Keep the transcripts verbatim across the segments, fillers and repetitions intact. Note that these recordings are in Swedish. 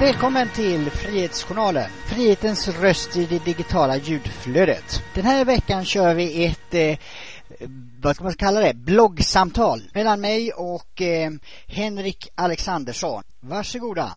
välkommen till Frihetsjournalen, frihetens röst i det digitala ljudflödet. Den här veckan kör vi ett, eh, vad ska man kalla det, bloggsamtal mellan mig och eh, Henrik Alexandersson. Varsågoda.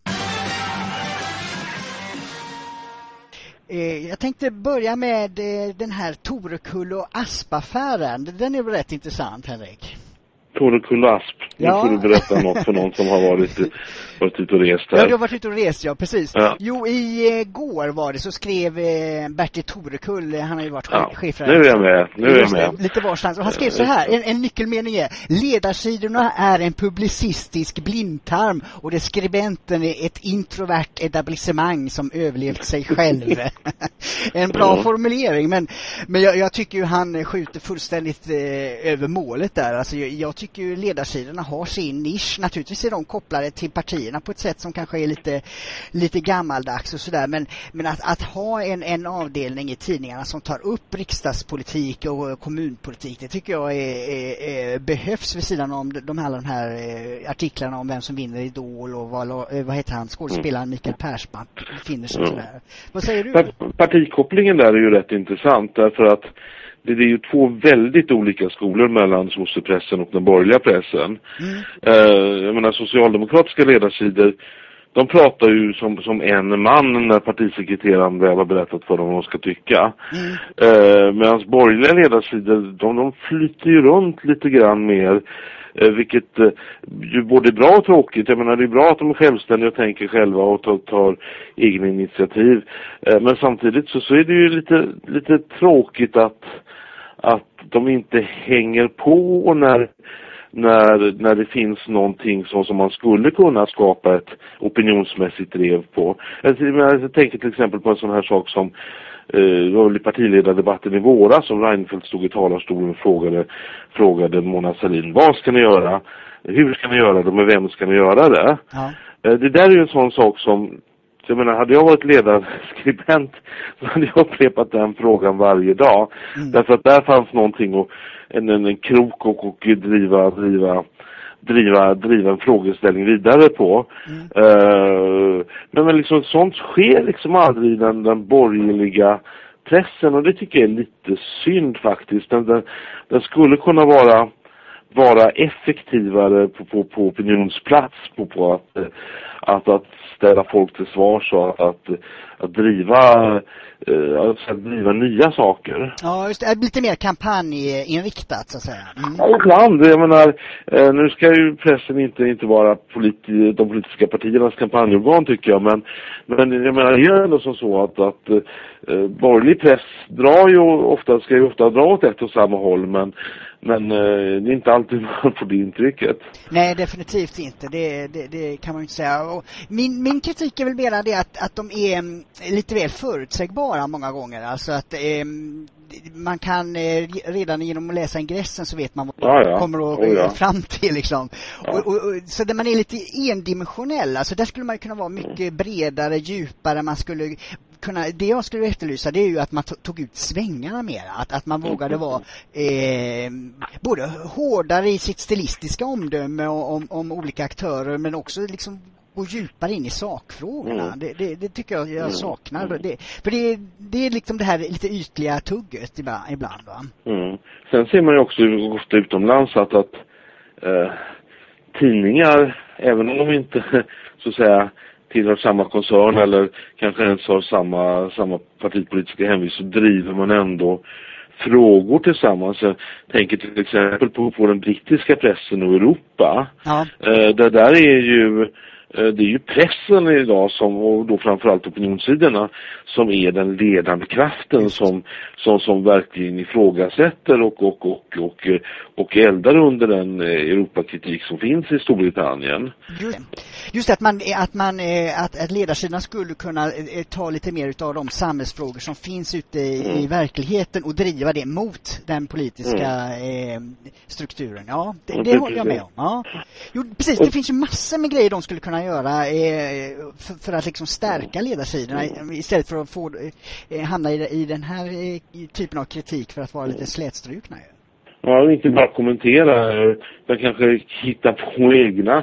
Eh, jag tänkte börja med eh, den här Torekull och Asp-affären. Den är väl rätt intressant, Henrik? Torekull och Asp. Nu ja. får du berätta något för någon som har varit, varit ute och rest här. Ja, du har varit ute och rest, ja, precis. Ja. Jo, i eh, går var det så skrev eh, Bertil Torekull, han har ju varit ja. chef. Nu är jag med, nu är jag med. Lite varstans. Och han skrev så här, en, en nyckelmening är: ledarsidorna är en publicistisk blindtarm och det skribenten är ett introvert etablissemang som överlevt sig själv. En bra ja. formulering, men, men jag, jag tycker ju han skjuter fullständigt eh, över målet där. Alltså, jag, jag tycker ju ledarsidorna har sin nisch. Naturligtvis är de kopplade till partierna på ett sätt som kanske är lite, lite gammaldags och sådär. Men, men att, att ha en, en avdelning i tidningarna som tar upp riksdagspolitik och kommunpolitik, det tycker jag är, är, är, behövs vid sidan om de, alla de här eh, artiklarna om vem som vinner Idol och vad, vad heter han, skådespelaren Mikael Persbrandt finner sig mm. sådär. Vad säger du? Partikopplingen där är ju rätt intressant därför att det är ju två väldigt olika skolor mellan sossepressen och den borgerliga pressen. Mm. Uh, jag menar, socialdemokratiska ledarsidor, de pratar ju som, som en man när partisekreteraren väl har berättat för dem vad de ska tycka. Mm. Uh, Medan borgerliga ledarsidor, de, de flyter ju runt lite grann mer. Uh, vilket uh, ju både är bra och tråkigt. Jag menar, det är bra att de är självständiga och tänker själva och tar, tar egna initiativ. Uh, men samtidigt så, så är det ju lite, lite tråkigt att att de inte hänger på när, när, när det finns någonting som, som man skulle kunna skapa ett opinionsmässigt drev på. Jag, jag tänker till exempel på en sån här sak som eh, i partiledardebatten i våras som Reinfeldt stod i talarstolen och frågade, frågade Mona Sahlin: vad ska ni göra? Hur ska ni göra det? Med vem ska ni göra det? Ja. Eh, det där är ju en sån sak som, jag menar, hade jag varit ledarskribent så hade jag upprepat den frågan varje dag. Mm. Därför att där fanns någonting och en, en, en krok och, och driva, driva, driva, driva en frågeställning vidare på. Mm. Uh, men, men liksom sånt sker liksom aldrig i den, den borgerliga pressen, och det tycker jag är lite synd faktiskt. Den, den, den skulle kunna vara vara effektivare på, på, på opinionsplats på, på att, att, att ställa folk till svars och att, att, att driva att driva nya saker. Ja, just det. Lite mer kampanjinriktat så att säga. Mm. Ja, ibland. Jag menar, nu ska ju pressen inte, inte vara politi- de politiska partiernas kampanjorgan tycker jag, men, men jag menar, det är ändå som så att, att eh, borgerlig press drar ju ofta, ska ju ofta dra åt ett och samma håll, men Men eh, det är inte alltid man får det intrycket. Nej, definitivt inte. Det, det, det kan man ju inte säga. Och min, min kritik är väl mer det att, att de är um, lite väl förutsägbara många gånger. Alltså att um, man kan eh, redan genom att läsa ingressen så vet man vad man ja, ja. kommer att oh, ja. fram till liksom. Ja. Och, och, och, så där man är lite endimensionell. Alltså där skulle man kunna vara mycket bredare, djupare. Man skulle kunna, det jag skulle efterlysa, det är ju att man tog ut svängarna mer. Att, att man vågade vara eh, både hårdare i sitt stilistiska omdöme om, om olika aktörer, men också liksom gå djupare in i sakfrågorna. Mm. Det, det, det tycker jag jag saknar. Mm. Det, för det, det är liksom det här lite ytliga tugget ibland, ibland va? Mm. Sen ser man ju också ofta utomlands att, att eh, tidningar, även om de inte så att säga tillhör samma koncern eller kanske ens har samma, samma partipolitiska hemvist, så driver man ändå frågor tillsammans. Jag tänker till exempel på, på den brittiska pressen och Europa. Ja. Eh, där, där är ju det är ju pressen idag som, och då framförallt opinionssidorna, som är den ledande kraften som, som, som verkligen ifrågasätter och, och, och, och, och eldar under den Europakritik som finns i Storbritannien. Just, just att man, att man att, att ledarsidorna skulle kunna ta lite mer av de samhällsfrågor som finns ute i, mm. i verkligheten och driva det mot den politiska mm. eh, strukturen. Ja, det, det, det håller jag med om. Ja. Jo, precis, det finns ju massor med grejer de skulle kunna göra eh, för, för att liksom stärka ledarsidorna istället för att få eh, hamna i, i den här eh, typen av kritik för att vara lite slätstrukna. Ja, inte bara kommentera, jag kanske hitta på egna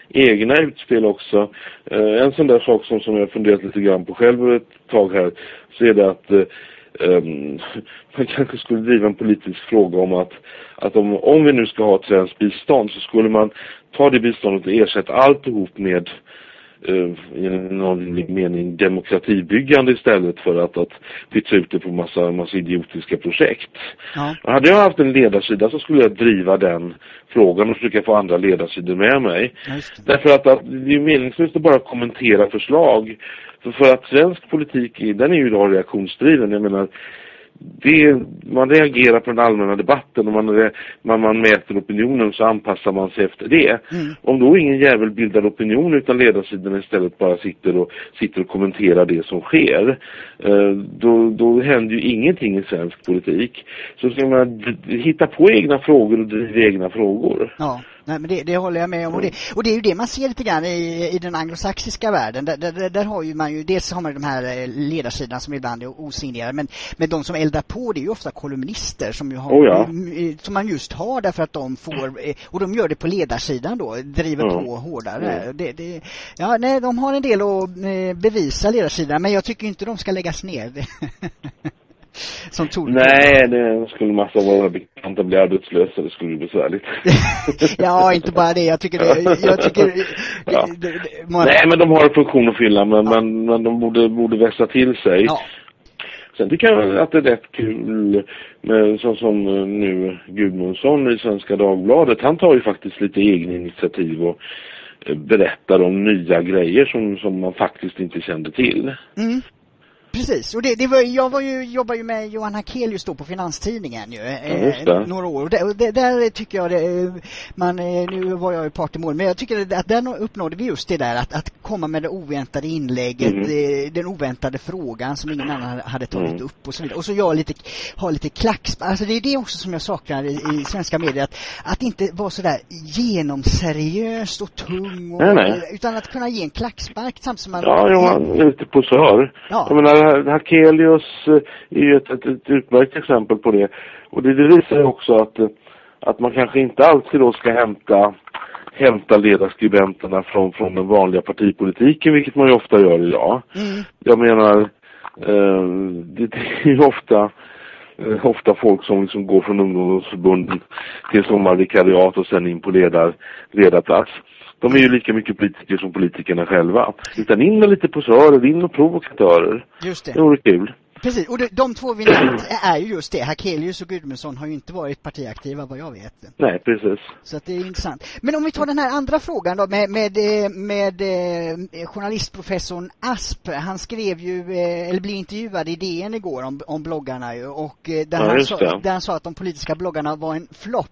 egna utspel också. Eh, en sån där sak som, som jag funderat lite grann på själv ett tag här, så är det att eh, um, man kanske skulle driva en politisk fråga om att, att om, om vi nu ska ha ett svenskt bistånd, så skulle man ta det biståndet och ersätta allt ihop med Uh, i någon mening demokratibyggande istället för att, att pytsa ut det på massa, massa idiotiska projekt. Ja. Hade jag haft en ledarsida så skulle jag driva den frågan och försöka få andra ledarsidor med mig. Därför att, att det är meningslöst att bara kommentera förslag. För, för att svensk politik, den är ju idag reaktionsdriven. Jag menar, det, man reagerar på den allmänna debatten och man, man, man mäter opinionen, så anpassar man sig efter det. Mm. Om då ingen jävel bildar opinion utan ledarsidan istället bara sitter och, sitter och kommenterar det som sker, eh, då, då händer ju ingenting i svensk politik. Så ska man d- hitta på egna frågor och driva egna frågor. Ja. Nej, men det, det håller jag med om. Och det, och det är ju det man ser lite grann i, i den anglosaxiska världen. Där, där, där har ju man ju, dels har man ju de här ledarsidan som ibland är osignerade, men, men de som eldar på, det är ju ofta kolumnister som, ju har, oh ja. som man just har därför att de får, och de gör det på ledarsidan då, driver mm. på hårdare. Mm. Det, det, ja, nej, de har en del att bevisa ledarsidan, men jag tycker inte de ska läggas ner. Som tog Nej, det skulle massa av våra bekanta bli arbetslösa, det skulle bli besvärligt. Ja, inte bara det. Jag tycker det, jag tycker ja. det, det, man... Nej, men de har en funktion att fylla, men, ja. men, men de borde, borde växa till sig. Ja. Sen tycker jag att det är rätt kul med, så som nu Gudmundsson i Svenska Dagbladet. Han tar ju faktiskt lite egna initiativ och berättar om nya grejer som, som man faktiskt inte kände till. Mm. Precis, och det, det var, jag var ju, jobbar ju med Johan Hakelius då på Finanstidningen ju, eh, några år. Och, det, och det, där tycker jag det, man, nu var jag ju part i mål, men jag tycker att där uppnådde vi just det där att, att komma med det oväntade inlägget, mm. det, den oväntade frågan som ingen annan hade tagit mm. upp och så vidare. Och så jag lite, har lite klacks, alltså det är det också som jag saknar i, i svenska medier, att, att inte vara så där genomseriöst och tung, och, nej, nej. utan att kunna ge en klackspark samtidigt som man... Ja, Johan är lite på sör. Ja. Jag menar, Hakelius är ju ett, ett, ett utmärkt exempel på det. Och det, det visar också att, att man kanske inte alltid då ska hämta, hämta ledarskribenterna från, från den vanliga partipolitiken, vilket man ju ofta gör idag. Mm. Jag menar, eh, det, det är ju ofta, eh, ofta folk som liksom går från ungdomsförbunden till sommarvikariat och sen in på ledar, ledarplats. De är ju lika mycket politiker som politikerna själva. Utan in och lite posörer, in och provokatörer. Just det. Det vore kul. Precis, och de, de två vi nämnt är ju just det. Hakelius och Gudmundsson har ju inte varit partiaktiva vad jag vet. Nej, precis. Så att det är intressant. Men om vi tar den här andra frågan då med, med, med, med journalistprofessorn Asp. Han skrev ju, eller blev intervjuad i D N igår om, om bloggarna ju. Och där, ja, han sa, där han sa att de politiska bloggarna var en flopp.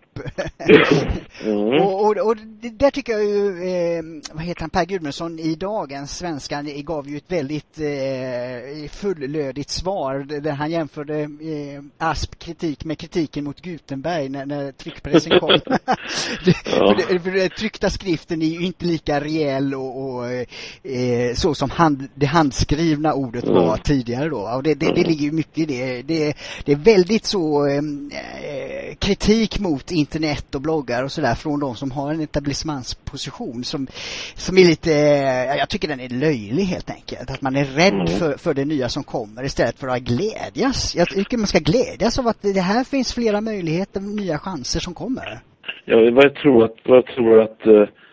mm. och, och, och där tycker jag ju, eh, vad heter han, Per Gudmundsson i dagens Svenska gav ju ett väldigt eh, fullödigt svar där han jämförde eh, Asp kritik med kritiken mot Gutenberg när, när tryckpressen kom. ja. för det, för det, tryckta skriften är ju inte lika rejäl och, och eh, så som hand, det handskrivna ordet mm. var tidigare då. Och det, det, det ligger ju mycket i det. Det, det är väldigt så eh, kritik mot internet och bloggar och sådär från de som har en etablissemangsposition som, som är lite, jag tycker den är löjlig helt enkelt. Att man är rädd mm. för, för det nya som kommer istället för att glädjas. Jag tycker man ska glädjas av att det här finns flera möjligheter, nya chanser som kommer. Ja, vad jag tror att, vad jag tror att,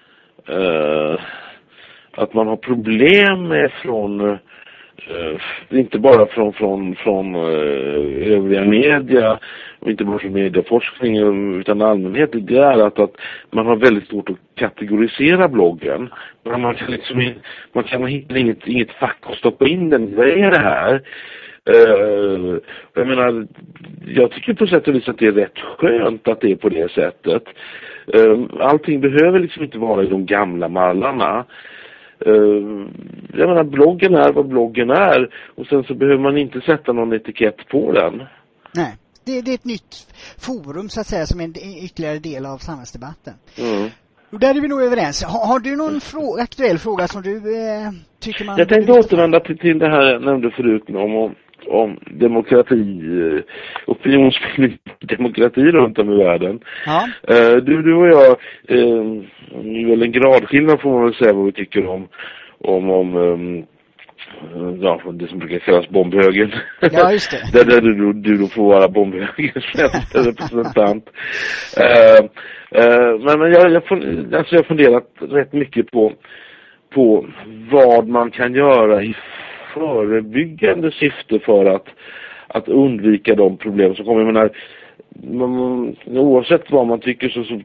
uh, att man har problem med från, uh, inte bara från, från, från uh, övriga media och inte bara från medieforskning utan allmänhet, det är att, att man har väldigt svårt att kategorisera bloggen. Man kan liksom, man kan hitta inget, inget fack att stoppa in den. Vad är det här? Uh, jag menar, jag tycker på sätt och vis att det är rätt skönt att det är på det sättet. Uh, allting behöver liksom inte vara i de gamla mallarna. Uh, jag menar, bloggen är vad bloggen är och sen så behöver man inte sätta någon etikett på den. Nej, det, det är ett nytt forum så att säga som en ytterligare del av samhällsdebatten. Mm. Och där är vi nog överens. Har, har du någon frå- aktuell fråga som du eh, tycker man... Jag tänkte återvända till, till det här jag nämnde förut om, om demokrati, opinionsbildning, demokrati runt om i världen. Ja. Du, du och jag, eh, det är väl en gradskillnad får man väl säga vad vi tycker om, om, om um, ja, det som brukar kallas bombhögen. Ja, just det. där, där du, du då får vara bombhögens representant. uh, uh, men men jag, jag, fun, alltså jag har funderat rätt mycket på, på vad man kan göra i förebyggande syfte för att, att undvika de problem som kommer. Jag menar, man, oavsett vad man tycker så, så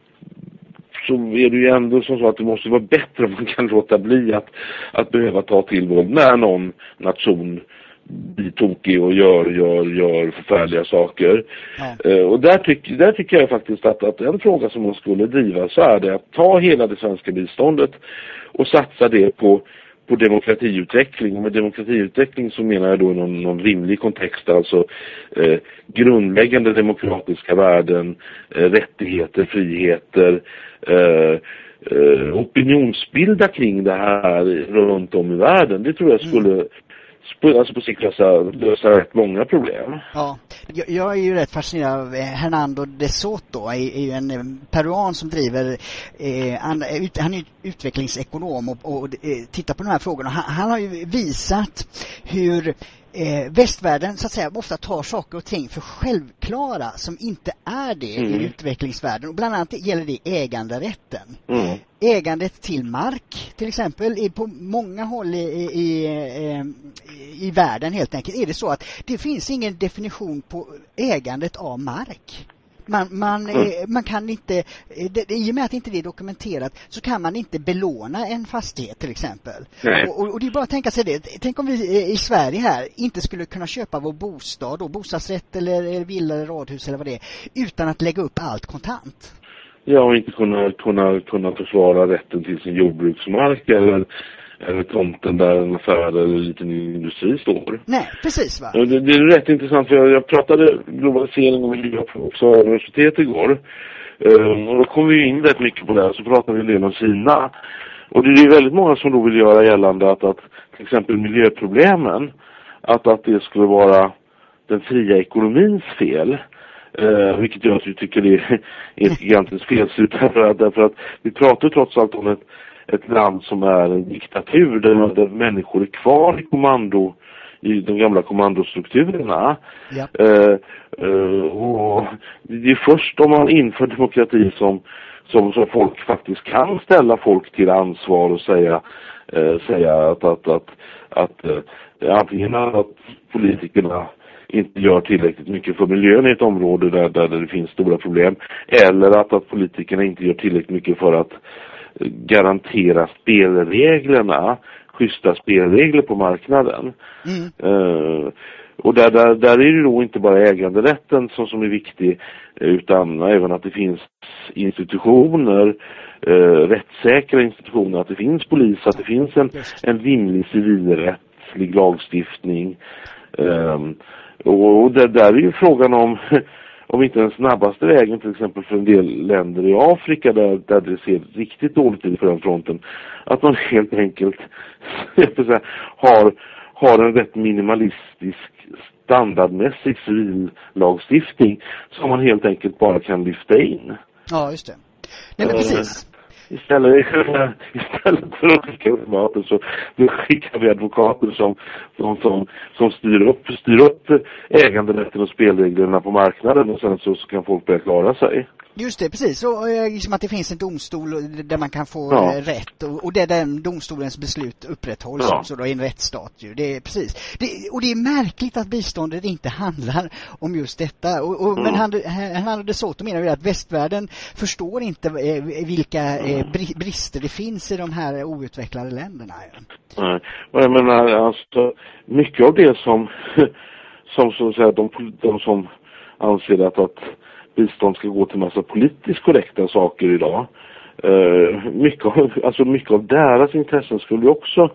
så är det ju ändå som så att det måste vara bättre om man kan låta bli att, att behöva ta till våld när någon nation blir tokig och gör, gör, gör förfärliga saker. Ja. Uh, och där, tyck, där tycker jag faktiskt att, att en fråga som man skulle driva så är det att ta hela det svenska biståndet och satsa det på på demokratiutveckling. Och med demokratiutveckling så menar jag då någon, någon rimlig kontext, alltså eh, grundläggande demokratiska värden, eh, rättigheter, friheter, eh, eh, opinionsbilda kring det här runt om i världen. Det tror jag skulle mm. alltså på sikt lösa, lösa rätt många problem. Ja, jag, jag är ju rätt fascinerad av Hernando de Soto, är, är ju en peruan som driver, eh, han, han är utvecklingsekonom och, och eh, tittar på de här frågorna. Han, han har ju visat hur eh, västvärlden så att säga ofta tar saker och ting för självklara som inte är det mm. i utvecklingsvärlden. Och bland annat gäller det äganderätten. Mm. Ägandet till mark till exempel är på många håll i, i, i, i världen helt enkelt. Är det så att det finns ingen definition på ägandet av mark. Man, man, mm. man kan inte, det, i och med att inte det är dokumenterat så kan man inte belåna en fastighet till exempel. Och, och, och det är bara att tänka sig det. Tänk om vi i Sverige här inte skulle kunna köpa vår bostad, då, bostadsrätt eller, eller villa eller radhus eller vad det är, utan att lägga upp allt kontant. Ja, och inte kunna, kunna, kunna försvara rätten till sin jordbruksmark eller, eller tomten där en affär eller en liten industri står. Nej, precis va? Det, det är rätt intressant för jag, jag pratade globalisering och miljö på Uppsala universitet igår. Um, och då kom vi in rätt mycket på det här, så pratade vi en del om Kina. Och det är väldigt många som då vill göra gällande att, att till exempel miljöproblemen, att, att det skulle vara den fria ekonomins fel. Uh, vilket jag tycker det är ett gigantiskt felslut därför att, därför att vi pratar trots allt om ett, ett land som är en diktatur där, där människor är kvar i kommando, i de gamla kommandostrukturerna. Ja. Uh, uh, och det är först om man inför demokrati som, som, som folk faktiskt kan ställa folk till ansvar och säga, uh, säga att, att, att, att uh, antingen att politikerna inte gör tillräckligt mycket för miljön i ett område där, där det finns stora problem, eller att, att politikerna inte gör tillräckligt mycket för att garantera spelreglerna, schyssta spelregler på marknaden. Mm. Uh, och där, där, där är det då inte bara äganderätten som, som är viktig, utan även att det finns institutioner, uh, rättssäkra institutioner, att det finns polis, att det finns en, en rimlig civilrättslig lagstiftning. Um, Och det där är ju frågan om, om inte den snabbaste vägen till exempel för en del länder i Afrika där, där det ser riktigt dåligt ut på den fronten. Att man helt enkelt säga, har, har en rätt minimalistisk standardmässig civillagstiftning som man helt enkelt bara kan lyfta in. Ja, just det. Nej, men precis. Istället, istället för att skicka upp maten så skickar vi advokater som, som, som, som styr, upp, styr upp äganderätten och spelreglerna på marknaden, och sen så, så kan folk börja klara sig. Just det, precis. Så liksom att det finns en domstol där man kan få ja. rätt och, och där den domstolens beslut upprätthålls ja. också då i en rättsstat. Ju. Det är precis. Det, och det är märkligt att biståndet inte handlar om just detta. Och, och, mm. Men han, han de Soto menar ju att västvärlden förstår inte eh, vilka eh, brister det finns i de här outvecklade länderna. Nej, och jag menar alltså mycket av det som som så att säga de, de som anser att att bistånd ska gå till massa politiskt korrekta saker idag. Uh, mycket, av, alltså mycket av deras intressen skulle också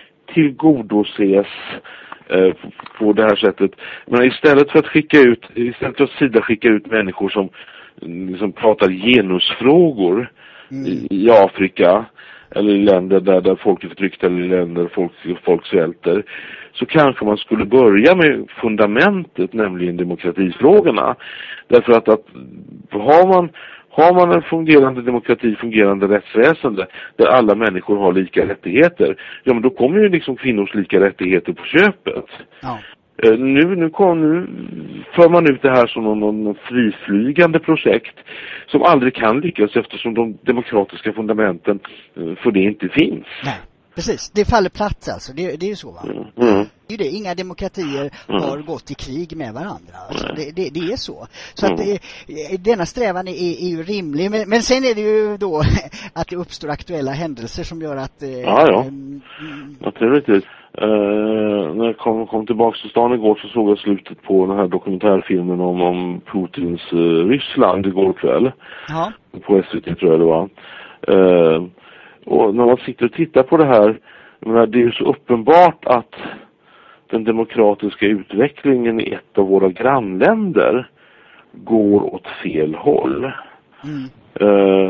tillgodoses uh, på, på det här sättet. Men istället för att skicka ut, istället för att Sida skicka ut människor som liksom pratar genusfrågor mm. i, i Afrika eller i länder där, där folk är förtryckta eller i länder där folk, folk svälter, så kanske man skulle börja med fundamentet, nämligen demokratifrågorna. Därför att, att har man Har man en fungerande demokrati, fungerande rättsväsende där alla människor har lika rättigheter, ja men då kommer ju liksom kvinnors lika rättigheter på köpet. Ja. Uh, nu, nu, kom, nu för man ut det här som någon, någon friflygande projekt som aldrig kan lyckas eftersom de demokratiska fundamenten uh, för det inte finns. Nej. Precis, det faller plats alltså, det, det är ju så va? Mm. Mm. Det är det. Inga demokratier mm. har gått i krig med varandra, alltså, det, det, det är så. Så mm. att det, denna strävan är, är ju rimlig, men, men sen är det ju då att det uppstår aktuella händelser som gör att... Eh, ja, ja. Mm, naturligtvis. Uh, när jag kom, kom tillbaka till stan igår så såg jag slutet på den här dokumentärfilmen om, om Putins uh, Ryssland igår kväll. Ja. På S V T tror jag det var. Uh, Och när man sitter och tittar på det här, menar, det är ju så uppenbart att den demokratiska utvecklingen i ett av våra grannländer går åt fel håll. Mm. Uh,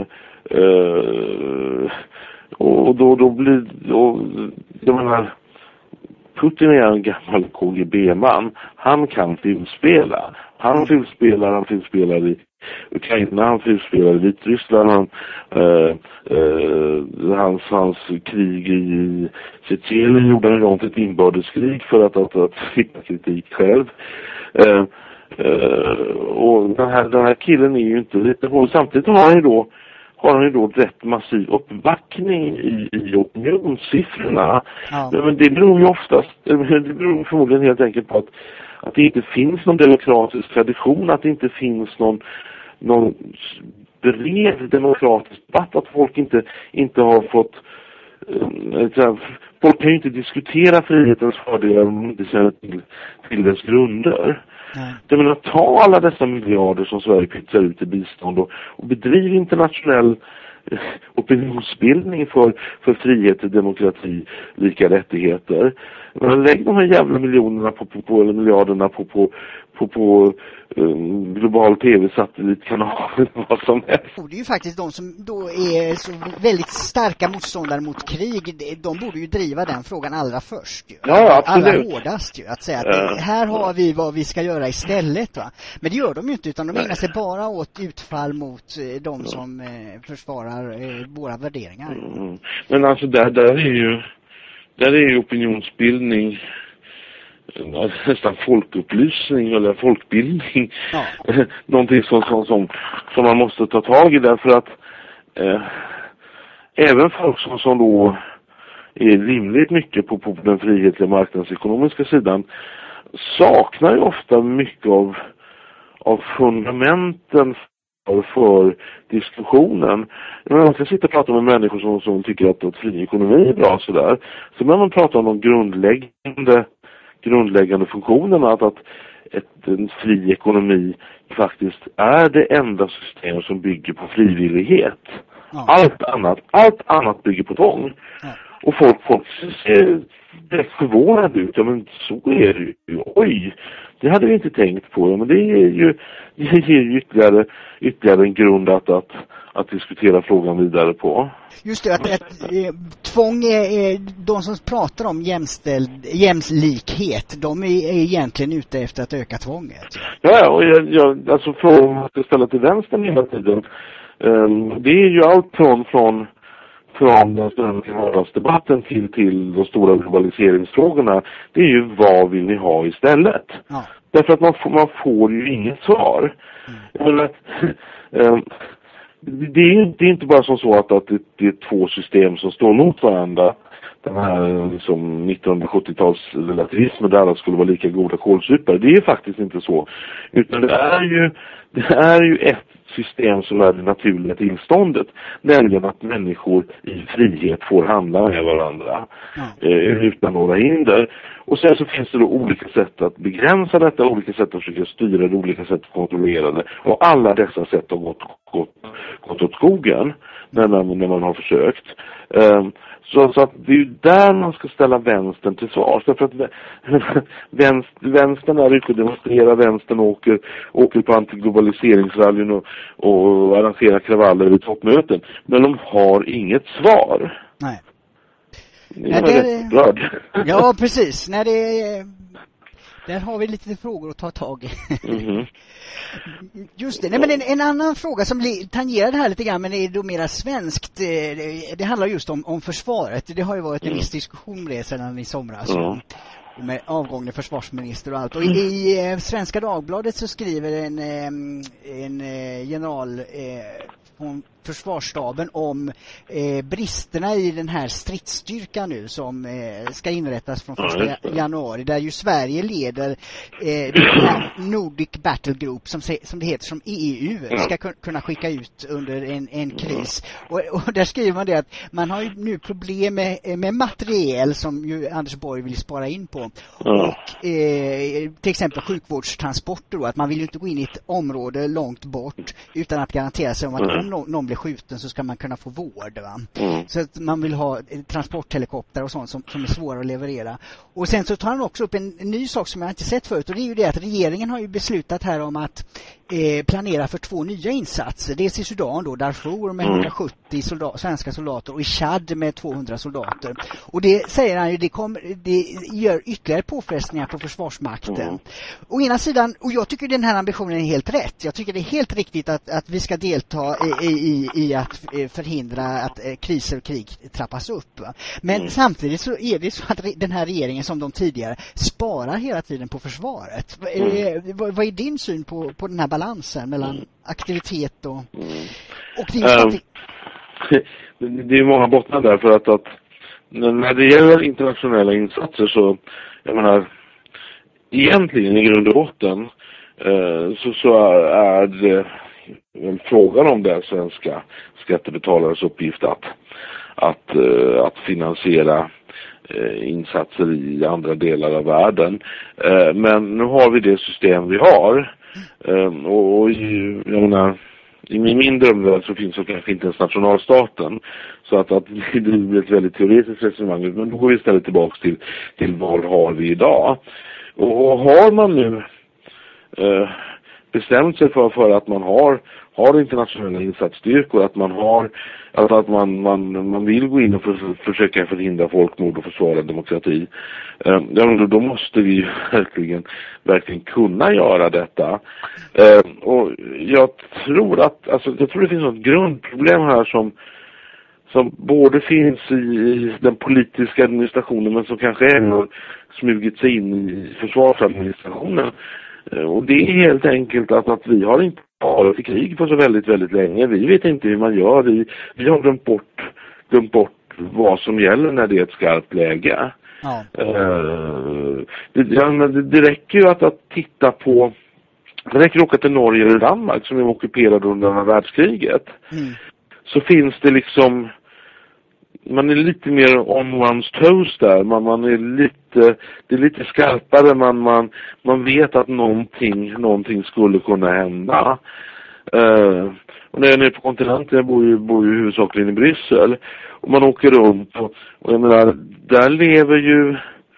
uh, och då, då blir... Och, jag menar, Putin är en gammal K G B-man. Han kan filmspela. Han filmspelar, han filmspelar i Ukraina, han filmspelar i Vitryssland, han, uh, uh, hans, hans krig i Tjetjenien gjorde han igång till ett inbördeskrig för att, att, att hitta kritik själv. Uh, uh, och den här, den här killen är ju inte lite hård. Samtidigt har han ju då har han ju då rätt massiv uppbackning i, i opinionssiffrorna. Ja. Men det beror ju oftast, det beror förmodligen helt enkelt på att, att det inte finns någon demokratisk tradition, att det inte finns någon, någon bred demokratisk debatt, att folk inte, inte har fått... Äh, folk kan ju inte diskutera frihetens fördelar om de inte känner till, till dess grunder. Nej. Det menar, ta alla dessa miljarder som Sverige pytsar ut i bistånd och, och bedriv internationell eh, opinionsbildning för, för frihet, demokrati, lika rättigheter. Men lägg de här jävla miljonerna på, på, på eller miljarderna på, på, på, på um, global tv-satellitkanal vad som helst. Det är ju faktiskt de som då är så väldigt starka motståndare mot krig, de borde ju driva den frågan allra först ju. Ja, absolut. Allra hårdast ju, att säga att uh, här har vi vad vi ska göra istället va. Men det gör de ju inte, utan de ägnar sig bara åt utfall mot de som eh, försvarar eh, våra värderingar. Mm. Men alltså där, där är ju där är ju opinionsbildning, nästan folkupplysning eller folkbildning, ja. Någonting som, som, som, som man måste ta tag i, därför att eh, även folk som, som då är rimligt mycket på, på den frihetliga marknadsekonomiska sidan saknar ju ofta mycket av, av fundamenten för diskussionen. När man ska sitta och prata med människor som, som tycker att, att fri ekonomi är bra sådär, så när man pratar om de grundläggande grundläggande funktionerna, att, att ett, en fri ekonomi faktiskt är det enda system som bygger på frivillighet. Ja. Allt annat allt annat bygger på tvång. Ja. Och folk, folk ser rätt förvånade ut. Ja, men så är det ju. Oj, det hade vi inte tänkt på. Ja, men det är ju, det ger ju ytterligare, ytterligare en grund att, att, att diskutera frågan vidare på. Just det, att, att eh, tvång är, är de som pratar om jämställd, jämslikhet, de är, är egentligen ute efter att öka tvånget. Ja, och jag, jag, alltså frågan man ska ställa till vänstern hela tiden, um, det är ju allt från, från från den svenska vardagsdebatten till, till de stora globaliseringsfrågorna. Det är ju vad vill ni ha istället? Ja. Därför att man får, man får ju inget svar. Mm. Men, äh, det, är, det är inte bara som så att, att det, det är två system som står mot varandra. Den här liksom nittonhundrasjuttio-tals relativismen där alla skulle vara lika goda kolsupare. Det är faktiskt inte så. Utan det är ju, det är ju ett system som är det naturliga tillståndet, nämligen att människor i frihet får handla med varandra eh, utan några hinder. Och sen så finns det då olika sätt att begränsa detta, olika sätt att försöka styra det, olika sätt att kontrollera det. Och alla dessa sätt har gått, gått, gått åt skogen när man, när man har försökt. Um, så, så att det är ju där man ska ställa vänstern till svars. Därför att vänster, vänstern är ute och demonstrerar, vänstern åker, åker på antiglobaliseringsrallyn och, och arrangerar kravaller vid toppmöten. Men de har inget svar. Nej. Jag är rätt rörd. Ja, precis. När det, där har vi lite frågor att ta tag i. Mm-hmm. Just det. Nej, men en, en annan fråga som tangerar det här lite grann, men är då mera svenskt. Det, det handlar just om, om försvaret. Det har ju varit en mm. viss diskussion med det sedan i somras. Mm. Med avgången försvarsminister och allt. Och i, i eh, Svenska Dagbladet så skriver en, eh, en eh, general eh, från försvarsstaben om eh, bristerna i den här stridsstyrkan nu som eh, ska inrättas från första januari, där ju Sverige leder eh, den här Nordic Battle Group som, som det heter, som E U ska kunna skicka ut under en, en kris. Och, och där skriver man det att man har ju nu problem med, med materiel som ju Anders Borg vill spara in på. Och eh, till exempel sjukvårdstransporter då, att man vill ju inte gå in i ett område långt bort utan att garantera sig om att om någon, någon blir skjuten så ska man kunna få vård, va? Mm. Så att man vill ha transporthelikopter och sånt som, som är svåra att leverera. Och sen så tar han också upp en, en ny sak som jag inte sett förut, och det är ju det att regeringen har ju beslutat här om att eh, planera för två nya insatser. Dels i Sudan då, Darfur med hundrasjuttio soldat, svenska soldater, och i Chad med tvåhundra soldater. Och det säger han ju, det, kom, det gör ytterligare påfrestningar på försvarsmakten. Mm. Å ena sidan, och jag tycker den här ambitionen är helt rätt. Jag tycker det är helt riktigt att, att vi ska delta i, i, i att förhindra att kriser och krig trappas upp. Men mm. samtidigt så är det så att den här regeringen som de tidigare sparar hela tiden på försvaret. Mm. Vad, vad är din syn på, på den här balansen mellan mm. aktivitet och, mm. och det, um, det är många bottnar där, för att, att när det gäller internationella insatser så, jag menar, egentligen i grund och botten eh, så, så är det frågan om det svenska skattebetalares uppgift att, att, uh, att finansiera uh, insatser i andra delar av världen. Uh, men nu har vi det system vi har. Uh, och, och jag menar, i min drömvärld så finns det kanske inte ens nationalstaten. Så att, att det blir ett väldigt teoretiskt resonemang. Men då går vi istället tillbaka till, till vad har vi idag. Och, och har man nu uh, bestämt sig för, för att man har har internationella insatsstyrkor, att man har att, att man, man, man vill gå in och för, försöka förhindra folkmord och försvara demokrati. Eh, då, då måste vi verkligen verkligen kunna göra detta. Eh, och jag tror att alltså, jag tror det finns något grundproblem här som som både finns i, i den politiska administrationen, men som kanske även har smugit sig in i försvarsadministrationen. Och det är helt enkelt att, att vi har inte varit i krig på så väldigt, väldigt länge. Vi vet inte hur man gör. Vi, vi har glömt bort, glömt bort vad som gäller när det är ett skarpt läge. Ja. Uh, det, det, det räcker ju att, att titta på... Det räcker att åka till Norge eller Danmark som är ockuperade under andra världskriget. Mm. Så finns det liksom... Man är lite mer on one's toes där. Man, man är lite, det är lite skarpare. Man, man, man vet att någonting, någonting skulle kunna hända. Uh, och när jag är nere på kontinenten, jag bor ju, bor ju huvudsakligen i Bryssel. Och man åker runt och, och jag menar, där lever ju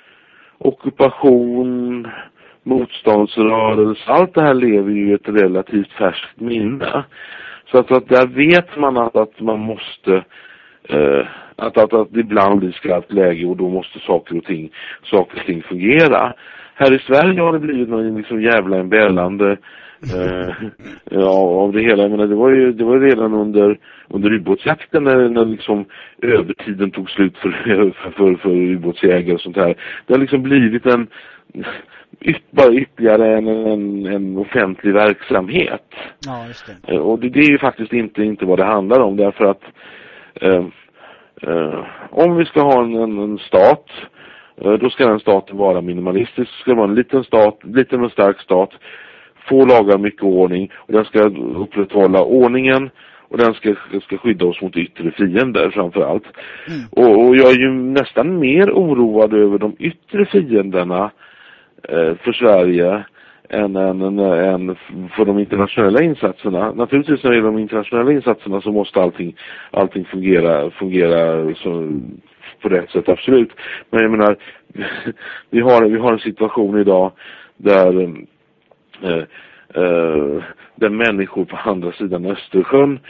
ockupation, motståndsrörelse. Allt det här lever ju i ett relativt färskt minne. Så att, att där vet man att, att man måste... Uh, Att, att, att det ibland blir skarpt läge och då måste saker och ting, saker och ting fungera. Här i Sverige har det blivit någon liksom jävla embellande eh, ja, av det hela. Jag menar, det var ju det var redan under, under ubåtsjakten när, när liksom övertiden tog slut för, för, för, för ubåtsjägare och sånt här. Det har liksom blivit en yt, bara ytterligare en, en, en offentlig verksamhet. Ja, just det. Och det, det är ju faktiskt inte, inte vad det handlar om, därför att eh, Uh, om vi ska ha en, en, en stat, uh, då ska den staten vara minimalistisk. Ska vara en liten stat, liten och stark stat, få lagar mycket ordning, och den ska upprätthålla ordningen, och den ska, ska skydda oss mot yttre fiender framförallt. Mm. Och, och jag är ju nästan mer oroad över de yttre fienderna uh, för Sverige än, än, än, än för de internationella insatserna. Naturligtvis när det gäller de internationella insatserna så måste allting, allting fungera, fungera så, på rätt sätt, absolut. Men jag menar, vi har, vi har en situation idag där, eh, eh, där människor på andra sidan Östersjön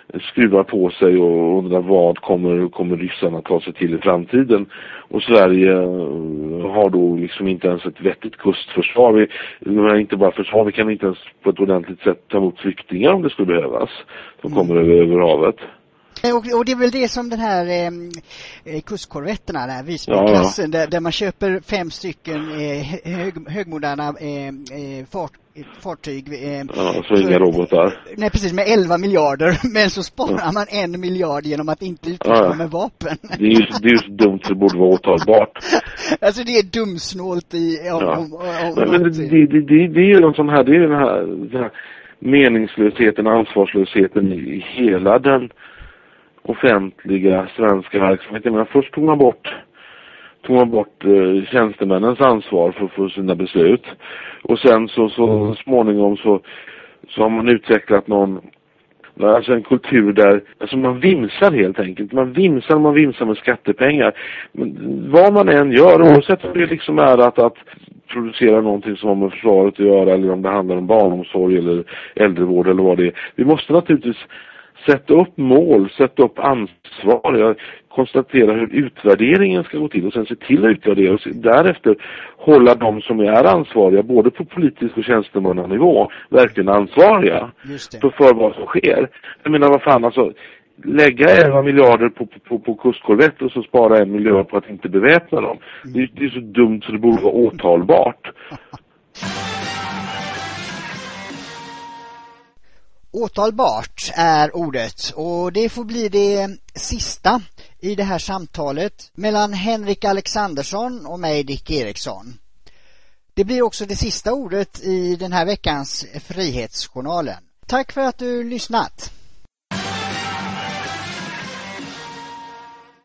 skruvar på sig och undrar vad kommer, kommer ryssarna ta sig till i framtiden. Och Sverige har då liksom inte ens ett vettigt kustförsvar. Vi, vi inte bara försvar, vi kan inte ens på ett ordentligt sätt ta emot flyktingar om det skulle behövas. De kommer mm. över, över havet. Och, och det är väl det som den här eh, kustkorvetterna, den här Visbyklassen, ja, ja. där, där man köper fem stycken eh, hög, högmoderna eh, fart, fartyg. Eh, ja, så inga robotar. Nej, precis, med elva miljarder. Men så sparar ja. man en miljard genom att inte utrusta ja. med vapen. Det är ju det är ju dumt, så det borde vara åtalbart. Alltså det är dumsnålt i... Om, ja. om, om, men, men det, det, det, det är ju någon sån här, det är den här, den här meningslösheten, ansvarslösheten i hela den offentliga svenska verksamheten. Men först tog man bort tog man bort eh, tjänstemännens ansvar för, för sina beslut. Och sen så, så småningom så, så har man utvecklat någon, alltså en kultur där alltså man vimsar helt enkelt. Man vimsar man vimsar med skattepengar. Men vad man än gör, oavsett om det liksom är att, att producera någonting som har med försvaret att göra, eller om det handlar om barnomsorg eller äldrevård eller vad det är. Vi måste naturligtvis sätta upp mål, sätta upp ansvar. Jag konstaterar hur utvärderingen ska gå till och sen se till att utvärdera och därefter hålla de som är ansvariga både på politisk och tjänstemannanivå verkligen ansvariga för, för vad som sker. Jag menar vad fan, alltså lägga elva miljarder på, på, på kustkorvetter och så spara en miljard på att inte beväpna dem. Det, det är så dumt så det borde vara åtalbart. Åtalbart är ordet och det får bli det sista i det här samtalet mellan Henrik Alexandersson och mig, Dick Eriksson. Det blir också det sista ordet i den här veckans Frihetsjournalen. Tack för att du lyssnat.